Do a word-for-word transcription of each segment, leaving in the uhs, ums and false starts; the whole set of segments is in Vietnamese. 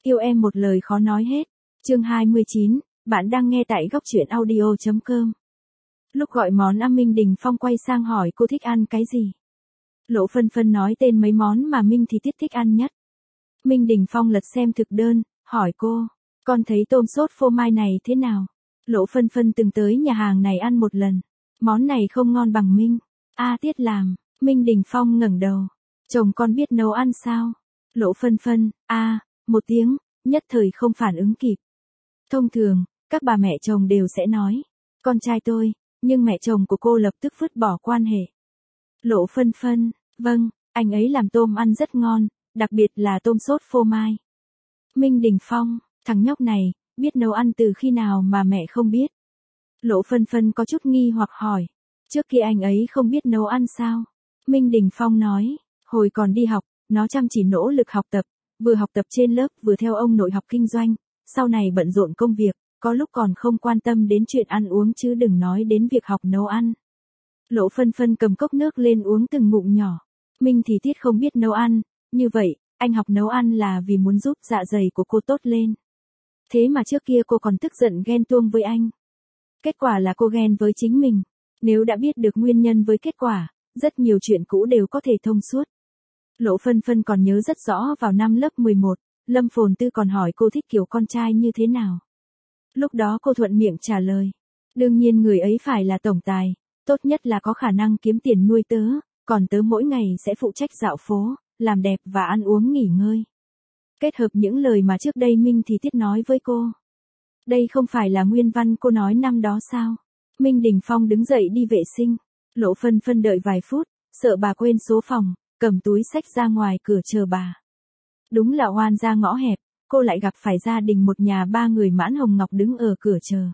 Yêu em một lời khó nói hết. Chương hai mươi chín, bạn đang nghe tại góc truyện audio chấm com. Lúc gọi món ăn Minh Đình Phong quay sang hỏi cô thích ăn cái gì. Lộ Phân Phân nói tên mấy món mà Minh Thì Tiết thích ăn nhất. Minh Đình Phong lật xem thực đơn, hỏi cô, con thấy tôm sốt phô mai này thế nào? Lộ Phân Phân từng tới nhà hàng này ăn một lần. Món này không ngon bằng Minh. A Tiết làm. Minh Đình Phong ngẩng đầu. Chồng con biết nấu ăn sao? Lộ Phân Phân, a, à, một tiếng, nhất thời không phản ứng kịp. Thông thường, các bà mẹ chồng đều sẽ nói, con trai tôi, nhưng mẹ chồng của cô lập tức vứt bỏ quan hệ. Lộ Phân Phân, vâng, anh ấy làm tôm ăn rất ngon, đặc biệt là tôm sốt phô mai. Minh Đình Phong, thằng nhóc này, biết nấu ăn từ khi nào mà mẹ không biết? Lộ Phân Phân có chút nghi hoặc hỏi, trước kia anh ấy không biết nấu ăn sao? Minh Đình Phong nói, hồi còn đi học, nó chăm chỉ nỗ lực học tập, vừa học tập trên lớp vừa theo ông nội học kinh doanh, sau này bận rộn công việc, có lúc còn không quan tâm đến chuyện ăn uống chứ đừng nói đến việc học nấu ăn. Lộ Phân Phân cầm cốc nước lên uống từng ngụm nhỏ. Minh Thì Tiết không biết nấu ăn, như vậy, anh học nấu ăn là vì muốn giúp dạ dày của cô tốt lên. Thế mà trước kia cô còn tức giận ghen tuông với anh. Kết quả là cô ghen với chính mình. Nếu đã biết được nguyên nhân với kết quả, rất nhiều chuyện cũ đều có thể thông suốt. Lộ Phân Phân còn nhớ rất rõ vào năm lớp mười một, Lâm Phồn Tư còn hỏi cô thích kiểu con trai như thế nào. Lúc đó cô thuận miệng trả lời. Đương nhiên người ấy phải là tổng tài, tốt nhất là có khả năng kiếm tiền nuôi tớ, còn tớ mỗi ngày sẽ phụ trách dạo phố, làm đẹp và ăn uống nghỉ ngơi. Kết hợp những lời mà trước đây Minh Thì Tiết nói với cô. Đây không phải là nguyên văn cô nói năm đó sao? Minh Đình Phong đứng dậy đi vệ sinh. Lộ Phân Phân đợi vài phút, sợ bà quên số phòng, cầm túi xách ra ngoài cửa chờ bà. Đúng là oan ra ngõ hẹp, cô lại gặp phải gia đình một nhà ba người Mãn Hồng Ngọc đứng ở cửa chờ.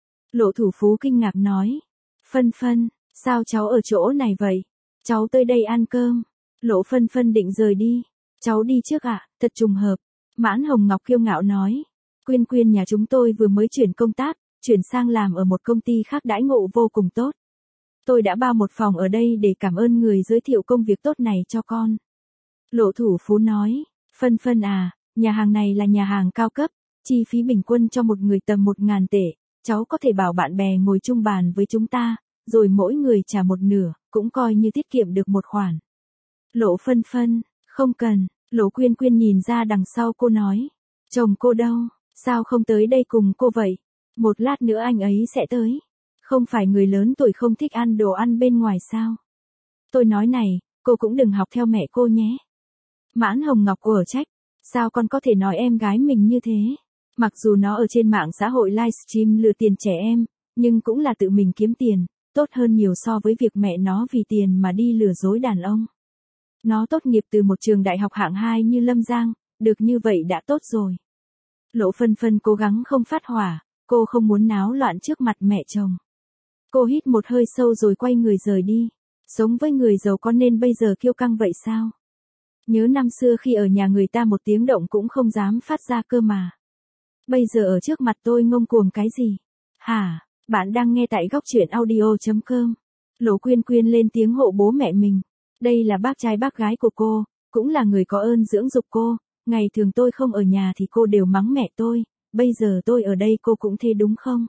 Lộ Thủ Phú kinh ngạc nói, Phân Phân, sao cháu ở chỗ này vậy? Cháu tới đây ăn cơm. Lộ Phân Phân định rời đi. Cháu đi trước ạ, à, thật trùng hợp. Mãn Hồng Ngọc kiêu ngạo nói, Quyên Quyên nhà chúng tôi vừa mới chuyển công tác, chuyển sang làm ở một công ty khác đãi ngộ vô cùng tốt. Tôi đã bao một phòng ở đây để cảm ơn người giới thiệu công việc tốt này cho con. Lộ Thủ Phú nói, Phân Phân à, nhà hàng này là nhà hàng cao cấp, chi phí bình quân cho một người tầm một ngàn tệ, cháu có thể bảo bạn bè ngồi chung bàn với chúng ta, rồi mỗi người trả một nửa, cũng coi như tiết kiệm được một khoản. Lộ Phân Phân, không cần. Lộ Quyên Quyên nhìn ra đằng sau cô nói, chồng cô đâu, sao không tới đây cùng cô vậy? Một lát nữa anh ấy sẽ tới. Không phải người lớn tuổi không thích ăn đồ ăn bên ngoài sao? Tôi nói này, cô cũng đừng học theo mẹ cô nhé. Mãn Hồng Ngọc cô ở trách, sao con có thể nói em gái mình như thế? Mặc dù nó ở trên mạng xã hội livestream lừa tiền trẻ em, nhưng cũng là tự mình kiếm tiền, tốt hơn nhiều so với việc mẹ nó vì tiền mà đi lừa dối đàn ông. Nó tốt nghiệp từ một trường đại học hạng hai như Lâm Giang, được như vậy đã tốt rồi. Lộ Phân Phân cố gắng không phát hỏa, cô không muốn náo loạn trước mặt mẹ chồng. Cô hít một hơi sâu rồi quay người rời đi. Sống với người giàu có nên bây giờ kiêu căng vậy sao? Nhớ năm xưa khi ở nhà người ta một tiếng động cũng không dám phát ra cơ mà. Bây giờ ở trước mặt tôi ngông cuồng cái gì? Hả, bạn đang nghe tại góc truyện audio chấm com. Lộ Quyên Quyên lên tiếng hộ bố mẹ mình. Đây là bác trai bác gái của cô, cũng là người có ơn dưỡng dục cô, ngày thường tôi không ở nhà thì cô đều mắng mẹ tôi, bây giờ tôi ở đây cô cũng thế đúng không?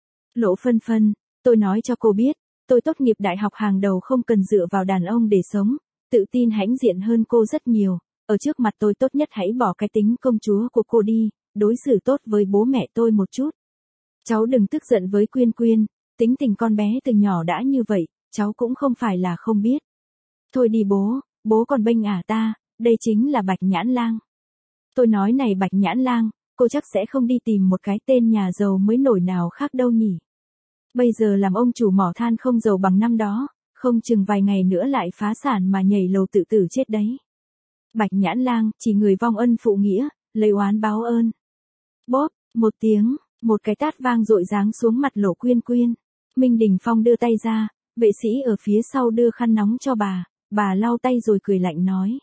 Lộ Phân Phân, tôi nói cho cô biết, tôi tốt nghiệp đại học hàng đầu không cần dựa vào đàn ông để sống, tự tin hãnh diện hơn cô rất nhiều, ở trước mặt tôi tốt nhất hãy bỏ cái tính công chúa của cô đi, đối xử tốt với bố mẹ tôi một chút. Cháu đừng tức giận với Quyên Quyên, tính tình con bé từ nhỏ đã như vậy, cháu cũng không phải là không biết. Thôi đi bố, bố còn bênh ả ta, đây chính là Bạch Nhãn Lang. Tôi nói này Bạch Nhãn Lang, cô chắc sẽ không đi tìm một cái tên nhà giàu mới nổi nào khác đâu nhỉ. Bây giờ làm ông chủ mỏ than không giàu bằng năm đó, không chừng vài ngày nữa lại phá sản mà nhảy lầu tự tử chết đấy. Bạch Nhãn Lang, chỉ người vong ân phụ nghĩa, lấy oán báo ơn. Bóp, một tiếng, một cái tát vang dội giáng xuống mặt Lộ Quyên Quyên. Minh Đình Phong đưa tay ra, vệ sĩ ở phía sau đưa khăn nóng cho bà, bà lau tay rồi cười lạnh nói.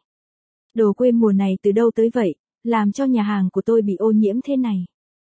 Đồ quê mùa này từ đâu tới vậy, làm cho nhà hàng của tôi bị ô nhiễm thế này.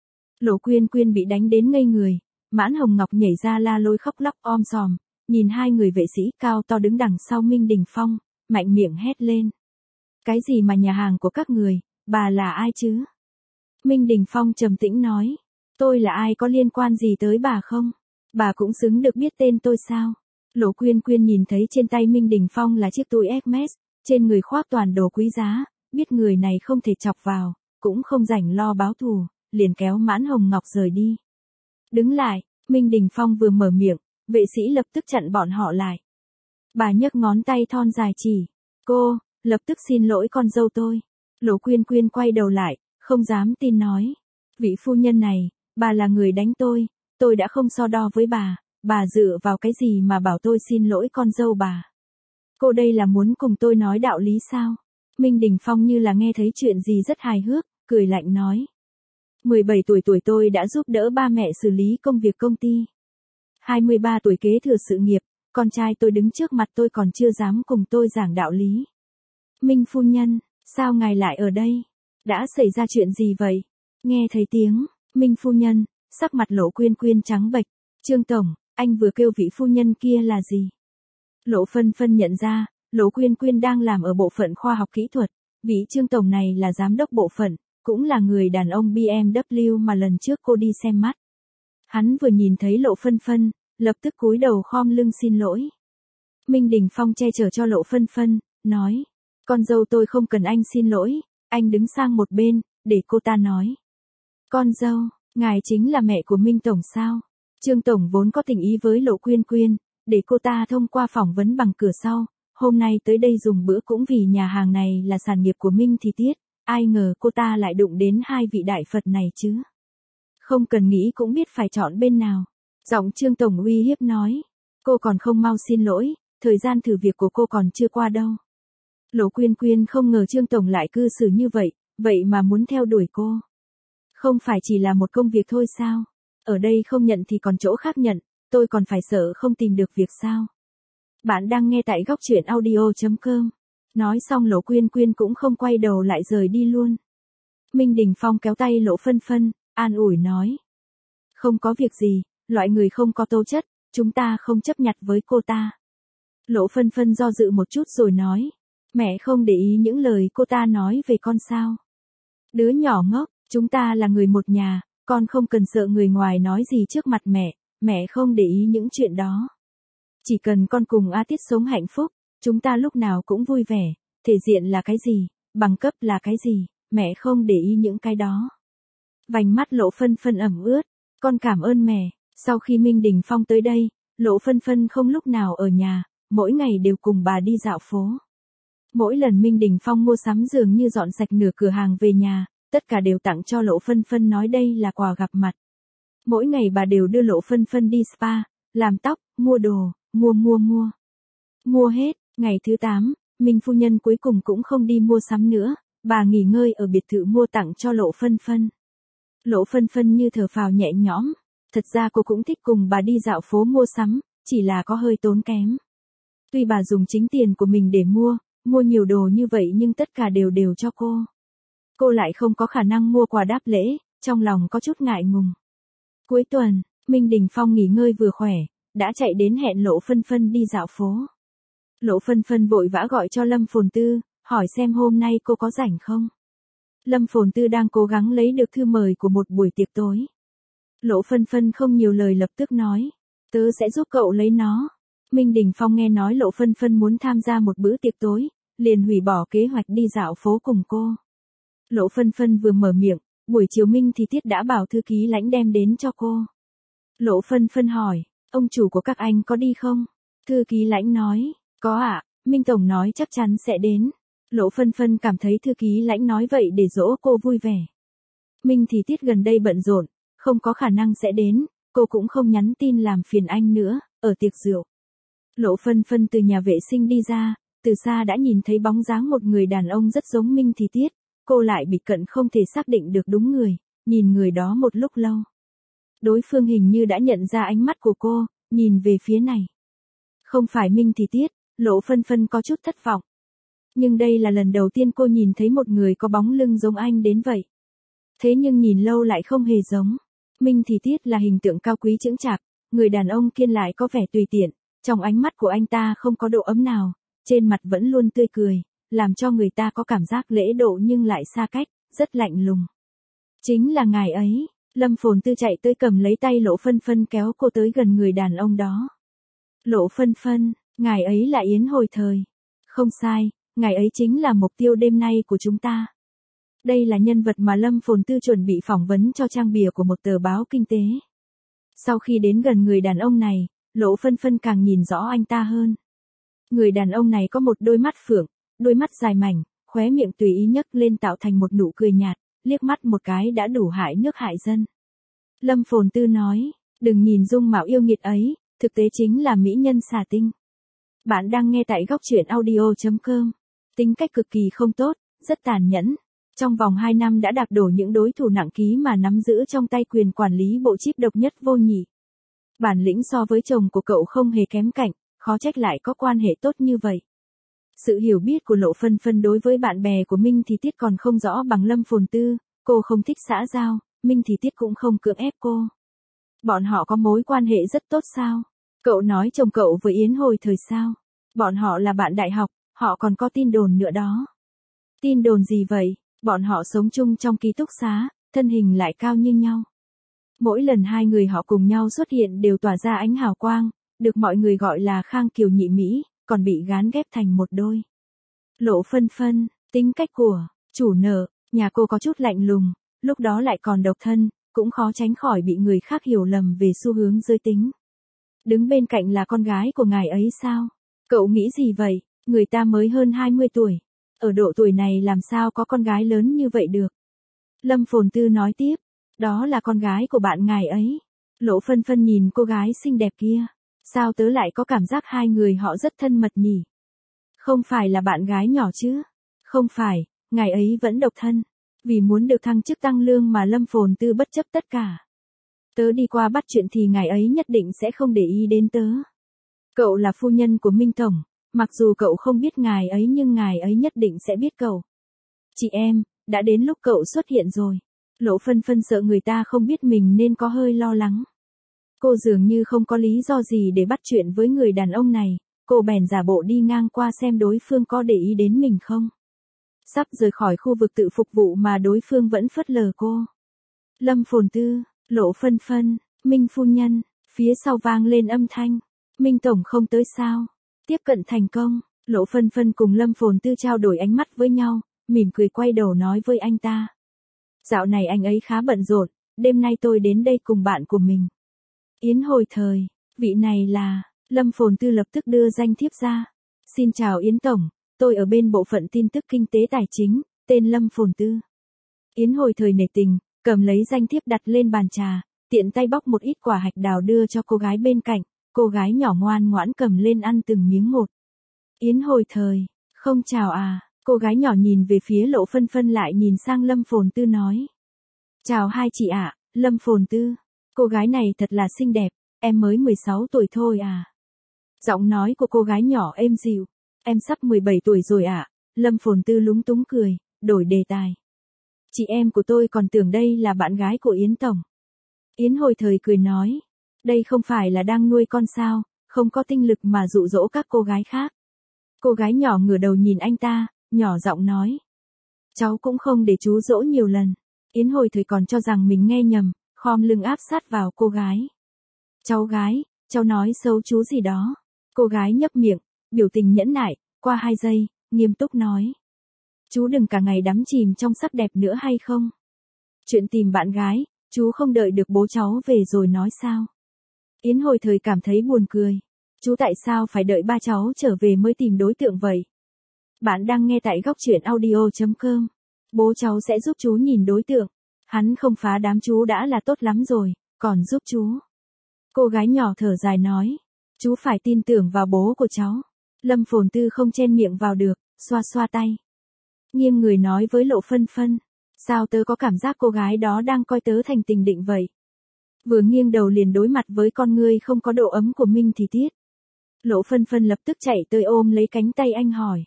Lộ Quyên Quyên bị đánh đến ngây người, Mãn Hồng Ngọc nhảy ra la lối khóc lóc om sòm, nhìn hai người vệ sĩ cao to đứng đằng sau Minh Đình Phong, mạnh miệng hét lên. Cái gì mà nhà hàng của các người, bà là ai chứ? Minh Đình Phong trầm tĩnh nói. Tôi là ai có liên quan gì tới bà không? Bà cũng xứng được biết tên tôi sao? Lỗ Quyên Quyên nhìn thấy trên tay Minh Đình Phong là chiếc túi Hermes, trên người khoác toàn đồ quý giá, biết người này không thể chọc vào, cũng không rảnh lo báo thù, liền kéo Mãn Hồng Ngọc rời đi. Đứng lại, Minh Đình Phong vừa mở miệng, vệ sĩ lập tức chặn bọn họ lại. Bà nhấc ngón tay thon dài chỉ. Cô, lập tức xin lỗi con dâu tôi. Lỗ Quyên Quyên quay đầu lại, không dám tin nói. Vị phu nhân này, bà là người đánh tôi, tôi đã không so đo với bà, bà dựa vào cái gì mà bảo tôi xin lỗi con dâu bà. Cô đây là muốn cùng tôi nói đạo lý sao? Minh Đình Phong như là nghe thấy chuyện gì rất hài hước, cười lạnh nói. mười bảy tuổi tuổi tôi đã giúp đỡ ba mẹ xử lý công việc công ty. hai mươi ba tuổi kế thừa sự nghiệp, con trai tôi đứng trước mặt tôi còn chưa dám cùng tôi giảng đạo lý. Minh phu nhân, sao ngài lại ở đây? Đã xảy ra chuyện gì vậy? Nghe thấy tiếng, Minh phu nhân, sắc mặt Lỗ Quyên Quyên trắng bệch. Trương Tổng, anh vừa kêu vị phu nhân kia là gì? Lỗ Phân Phân nhận ra, Lỗ Quyên Quyên đang làm ở bộ phận khoa học kỹ thuật, vị Trương Tổng này là giám đốc bộ phận, cũng là người đàn ông bê em vê mà lần trước cô đi xem mắt. Hắn vừa nhìn thấy Lỗ Phân Phân, lập tức cúi đầu khom lưng xin lỗi. Minh Đình Phong che chở cho Lỗ Phân Phân, nói, con dâu tôi không cần anh xin lỗi, anh đứng sang một bên, để cô ta nói. Con dâu, ngài chính là mẹ của Minh Tổng sao? Trương Tổng vốn có tình ý với Lỗ Quyên Quyên, để cô ta thông qua phỏng vấn bằng cửa sau, hôm nay tới đây dùng bữa cũng vì nhà hàng này là sản nghiệp của Minh Thị Tiết, ai ngờ cô ta lại đụng đến hai vị đại Phật này chứ. Không cần nghĩ cũng biết phải chọn bên nào. Giọng Trương Tổng uy hiếp nói, cô còn không mau xin lỗi, thời gian thử việc của cô còn chưa qua đâu. Lỗ Quyên Quyên không ngờ Trương Tổng lại cư xử như vậy, vậy mà muốn theo đuổi cô. Không phải chỉ là một công việc thôi sao? Ở đây không nhận thì còn chỗ khác nhận, tôi còn phải sợ không tìm được việc sao? Bạn đang nghe tại góc truyện audio chấm com. Nói xong Lỗ Quyên Quyên cũng không quay đầu lại rời đi luôn. Minh Đình Phong kéo tay Lỗ Phân Phân, an ủi nói. Không có việc gì, loại người không có tố chất, chúng ta không chấp nhặt với cô ta. Lỗ Phân Phân do dự một chút rồi nói. Mẹ không để ý những lời cô ta nói về con sao? Đứa nhỏ ngốc, chúng ta là người một nhà, con không cần sợ người ngoài nói gì trước mặt mẹ, mẹ không để ý những chuyện đó. Chỉ cần con cùng A Tiết sống hạnh phúc, chúng ta lúc nào cũng vui vẻ, thể diện là cái gì, bằng cấp là cái gì, mẹ không để ý những cái đó. Vành mắt Lỗ Phân Phân ẩm ướt, con cảm ơn mẹ. Sau khi Minh Đình Phong tới đây, Lỗ Phân Phân không lúc nào ở nhà, mỗi ngày đều cùng bà đi dạo phố. Mỗi lần Minh Đình Phong mua sắm dường như dọn sạch nửa cửa hàng về nhà, tất cả đều tặng cho Lỗ Phân Phân nói đây là quà gặp mặt. Mỗi ngày bà đều đưa Lỗ Phân Phân đi spa, làm tóc, mua đồ, mua mua mua. Mua hết, ngày thứ tám, Minh phu nhân cuối cùng cũng không đi mua sắm nữa, bà nghỉ ngơi ở biệt thự mua tặng cho Lỗ Phân Phân. Lỗ Phân Phân như thở phào nhẹ nhõm, thật ra cô cũng thích cùng bà đi dạo phố mua sắm, chỉ là có hơi tốn kém. Tuy bà dùng chính tiền của mình để mua, mua nhiều đồ như vậy nhưng tất cả đều đều cho cô. Cô lại không có khả năng mua quà đáp lễ, trong lòng có chút ngại ngùng. Cuối tuần, Minh Đình Phong nghỉ ngơi vừa khỏe, đã chạy đến hẹn Lỗ Phân Phân đi dạo phố. Lỗ Phân Phân vội vã gọi cho Lâm Phồn Tư, hỏi xem hôm nay cô có rảnh không. Lâm Phồn Tư đang cố gắng lấy được thư mời của một buổi tiệc tối. Lỗ Phân Phân không nhiều lời lập tức nói, tớ sẽ giúp cậu lấy nó. Minh Đình Phong nghe nói Lỗ Phân Phân muốn tham gia một bữa tiệc tối, liền hủy bỏ kế hoạch đi dạo phố cùng cô. Lỗ Phân Phân vừa mở miệng, buổi chiều Minh Thị Tiết đã bảo thư ký Lãnh đem đến cho cô. Lỗ Phân Phân hỏi, ông chủ của các anh có đi không? Thư ký Lãnh nói, có ạ, Minh Tổng nói chắc chắn sẽ đến. Lỗ Phân Phân cảm thấy thư ký Lãnh nói vậy để dỗ cô vui vẻ. Minh Thị Tiết gần đây bận rộn, không có khả năng sẽ đến, cô cũng không nhắn tin làm phiền anh nữa, ở tiệc rượu. Lỗ Phân Phân từ nhà vệ sinh đi ra, từ xa đã nhìn thấy bóng dáng một người đàn ông rất giống Minh Thị Tiết, cô lại bị cận không thể xác định được đúng người, nhìn người đó một lúc lâu. Đối phương hình như đã nhận ra ánh mắt của cô, nhìn về phía này. Không phải Minh Thị Tiết, Lỗ Phân Phân có chút thất vọng. Nhưng đây là lần đầu tiên cô nhìn thấy một người có bóng lưng giống anh đến vậy. Thế nhưng nhìn lâu lại không hề giống. Minh Thị Tiết là hình tượng cao quý chững chạc, người đàn ông kia lại có vẻ tùy tiện, trong ánh mắt của anh ta không có độ ấm nào, trên mặt vẫn luôn tươi cười, làm cho người ta có cảm giác lễ độ nhưng lại xa cách, rất lạnh lùng. Chính là ngài ấy. Lâm Phồn Tư chạy tới cầm lấy tay Lộ Phân Phân kéo cô tới gần người đàn ông đó. Lộ Phân Phân, ngài ấy là Yến Hồi Thời. Không sai, ngài ấy chính là mục tiêu đêm nay của chúng ta. Đây là nhân vật mà Lâm Phồn Tư chuẩn bị phỏng vấn cho trang bìa của một tờ báo kinh tế. Sau khi đến gần người đàn ông này, Lộ Phân Phân càng nhìn rõ anh ta hơn. Người đàn ông này có một đôi mắt phượng, đôi mắt dài mảnh, khóe miệng tùy ý nhấc lên tạo thành một nụ cười nhạt, liếc mắt một cái đã đủ hại nước hại dân. Lâm Phồn Tư nói, đừng nhìn dung mạo yêu nghiệt ấy, thực tế chính là mỹ nhân xà tinh. Bạn đang nghe tại góc truyện audio chấm com. Tính cách cực kỳ không tốt, rất tàn nhẫn. Trong vòng hai năm đã đạp đổ những đối thủ nặng ký mà nắm giữ trong tay quyền quản lý bộ chip độc nhất vô nhị. Bản lĩnh so với chồng của cậu không hề kém cạnh, khó trách lại có quan hệ tốt như vậy. Sự hiểu biết của Lộ Phân Phân đối với bạn bè của Minh Thì Tiết còn không rõ bằng Lâm Phồn Tư, cô không thích xã giao, Minh Thì Tiết cũng không cưỡng ép cô. Bọn họ có mối quan hệ rất tốt sao? Cậu nói chồng cậu với Yến Hồi Thời sao? Bọn họ là bạn đại học, họ còn có tin đồn nữa đó. Tin đồn gì vậy? Bọn họ sống chung trong ký túc xá, thân hình lại cao như nhau. Mỗi lần hai người họ cùng nhau xuất hiện đều tỏa ra ánh hào quang, được mọi người gọi là Khang Kiều nhị Mỹ, còn bị gán ghép thành một đôi. Lộ Phân Phân, tính cách của chủ nợ, nhà cô có chút lạnh lùng, lúc đó lại còn độc thân, cũng khó tránh khỏi bị người khác hiểu lầm về xu hướng giới tính. Đứng bên cạnh là con gái của ngài ấy sao? Cậu nghĩ gì vậy? Người ta mới hơn hai mươi tuổi. Ở độ tuổi này làm sao có con gái lớn như vậy được? Lâm Phồn Tư nói tiếp, đó là con gái của bạn ngài ấy. Lộ Phân Phân nhìn cô gái xinh đẹp kia. Sao tớ lại có cảm giác hai người họ rất thân mật nhỉ? Không phải là bạn gái nhỏ chứ? Không phải, ngài ấy vẫn độc thân. Vì muốn được thăng chức tăng lương mà Lâm Phồn Tư bất chấp tất cả. Tớ đi qua bắt chuyện thì ngài ấy nhất định sẽ không để ý đến tớ. Cậu là phu nhân của Minh Tổng, mặc dù cậu không biết ngài ấy nhưng ngài ấy nhất định sẽ biết cậu. Chị em, đã đến lúc cậu xuất hiện rồi. Lộ Phân Phân sợ người ta không biết mình nên có hơi lo lắng. Cô dường như không có lý do gì để bắt chuyện với người đàn ông này, cô bèn giả bộ đi ngang qua xem đối phương có để ý đến mình không. Sắp rời khỏi khu vực tự phục vụ mà đối phương vẫn phớt lờ cô. Lâm Phồn Tư, Lộ Phân Phân, Minh phu nhân, phía sau vang lên âm thanh. Minh Tổng không tới sao? Tiếp cận thành công, Lộ Phân Phân cùng Lâm Phồn Tư trao đổi ánh mắt với nhau, mỉm cười quay đầu nói với anh ta. Dạo này anh ấy khá bận rộn, đêm nay tôi đến đây cùng bạn của mình. Yến Hồi Thời, vị này là, Lâm Phồn Tư lập tức đưa danh thiếp ra. Xin chào Yến Tổng, tôi ở bên bộ phận tin tức kinh tế tài chính, tên Lâm Phồn Tư. Yến Hồi Thời nể tình, cầm lấy danh thiếp đặt lên bàn trà, tiện tay bóc một ít quả hạch đào đưa cho cô gái bên cạnh, cô gái nhỏ ngoan ngoãn cầm lên ăn từng miếng một. Yến Hồi Thời, không chào à, cô gái nhỏ nhìn về phía Lộ Phân Phân lại nhìn sang Lâm Phồn Tư nói. Chào hai chị ạ, Lâm Phồn Tư. Cô gái này thật là xinh đẹp, em mới mười sáu tuổi thôi à. Giọng nói của cô gái nhỏ êm dịu, em sắp mười bảy tuổi rồi ạ. À? Lâm Phồn Tư lúng túng cười, đổi đề tài. Chị em của tôi còn tưởng đây là bạn gái của Yến Tổng. Yến Hồi Thời cười nói, đây không phải là đang nuôi con sao, không có tinh lực mà dụ dỗ các cô gái khác. Cô gái nhỏ ngửa đầu nhìn anh ta, nhỏ giọng nói. Cháu cũng không để chú dỗ nhiều lần. Yến Hồi Thời còn cho rằng mình nghe nhầm, khom lưng áp sát vào cô gái. Cháu gái, cháu nói xấu chú gì đó. Cô gái nhấp miệng, biểu tình nhẫn nại, qua hai giây, nghiêm túc nói. Chú đừng cả ngày đắm chìm trong sắc đẹp nữa hay không? Chuyện tìm bạn gái, chú không đợi được bố cháu về rồi nói sao? Yến Hồi Thời cảm thấy buồn cười. Chú tại sao phải đợi ba cháu trở về mới tìm đối tượng vậy? Bạn đang nghe tại góc truyện audio chấm com. Bố cháu sẽ giúp chú nhìn đối tượng. Hắn không phá đám chú đã là tốt lắm rồi, còn giúp chú. Cô gái nhỏ thở dài nói. Chú phải tin tưởng vào bố của cháu. Lâm Phồn Tư không chen miệng vào được, xoa xoa tay. Nghiêng người nói với Lộ Phân Phân. Sao tớ có cảm giác cô gái đó đang coi tớ thành tình định vậy? Vừa nghiêng đầu liền đối mặt với con ngươi không có độ ấm của Minh Thì Tiết. Lộ Phân Phân lập tức chạy tới ôm lấy cánh tay anh hỏi.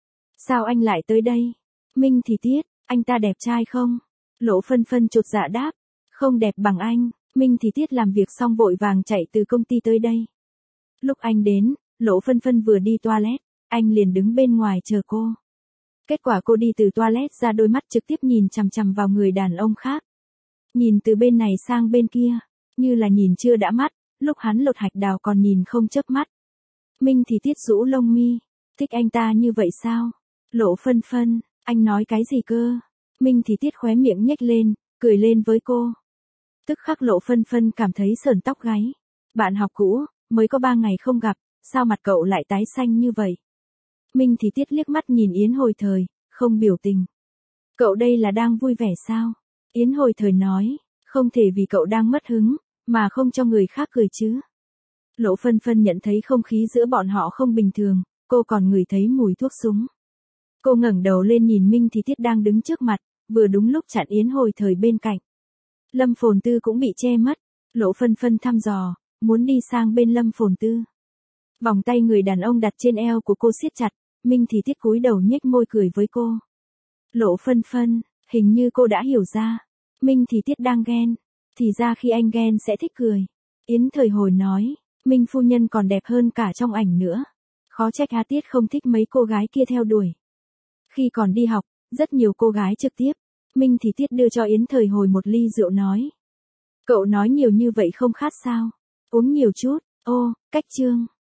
Sao anh lại tới đây? Minh Thì Tiết, anh ta đẹp trai không? Lộ Phân Phân chột dạ đáp. Không đẹp bằng anh. Minh Thì Tiết làm việc xong vội vàng chạy từ công ty tới đây. Lúc anh đến, Lộ Phân Phân vừa đi toilet, anh liền đứng bên ngoài chờ cô. Kết quả cô đi từ toilet ra đôi mắt trực tiếp nhìn chằm chằm vào người đàn ông khác. Nhìn từ bên này sang bên kia, như là nhìn chưa đã mắt, lúc hắn lột hạch đào còn nhìn không chớp mắt. Minh thì Tiết rũ lông mi, thích anh ta như vậy sao? Lộ Phân Phân, anh nói cái gì cơ? Minh thì Tiết khóe miệng nhếch lên, cười lên với cô. Tức khắc Lộ Phân Phân cảm thấy sởn tóc gáy. Bạn học cũ, mới có ba ngày không gặp, sao mặt cậu lại tái xanh như vậy? Minh thì Tiết liếc mắt nhìn Yến Hồi Thời, không biểu tình. Cậu đây là đang vui vẻ sao? Yến Hồi Thời nói, không thể vì cậu đang mất hứng, mà không cho người khác cười chứ. Lộ Phân Phân nhận thấy không khí giữa bọn họ không bình thường, cô còn ngửi thấy mùi thuốc súng. Cô ngẩng đầu lên nhìn Minh thì Tiết đang đứng trước mặt, vừa đúng lúc chặn Yến Hồi Thời bên cạnh. Lâm Phồn Tư cũng bị che mất. Lộ Phân Phân thăm dò, muốn đi sang bên Lâm Phồn Tư. Vòng tay người đàn ông đặt trên eo của cô siết chặt, Minh thì Tiết cúi đầu nhếch môi cười với cô. Lộ Phân Phân, hình như cô đã hiểu ra. Minh thì Tiết đang ghen. Thì ra khi anh ghen sẽ thích cười. Yến Thời Hồi nói, Minh phu nhân còn đẹp hơn cả trong ảnh nữa. Khó trách A Tiết không thích mấy cô gái kia theo đuổi. Khi còn đi học, rất nhiều cô gái trực tiếp. Minh thì Tiết đưa cho Yến Thời Hồi một ly rượu nói. Cậu nói nhiều như vậy không khát sao? Uống nhiều chút. Ô, cách chương.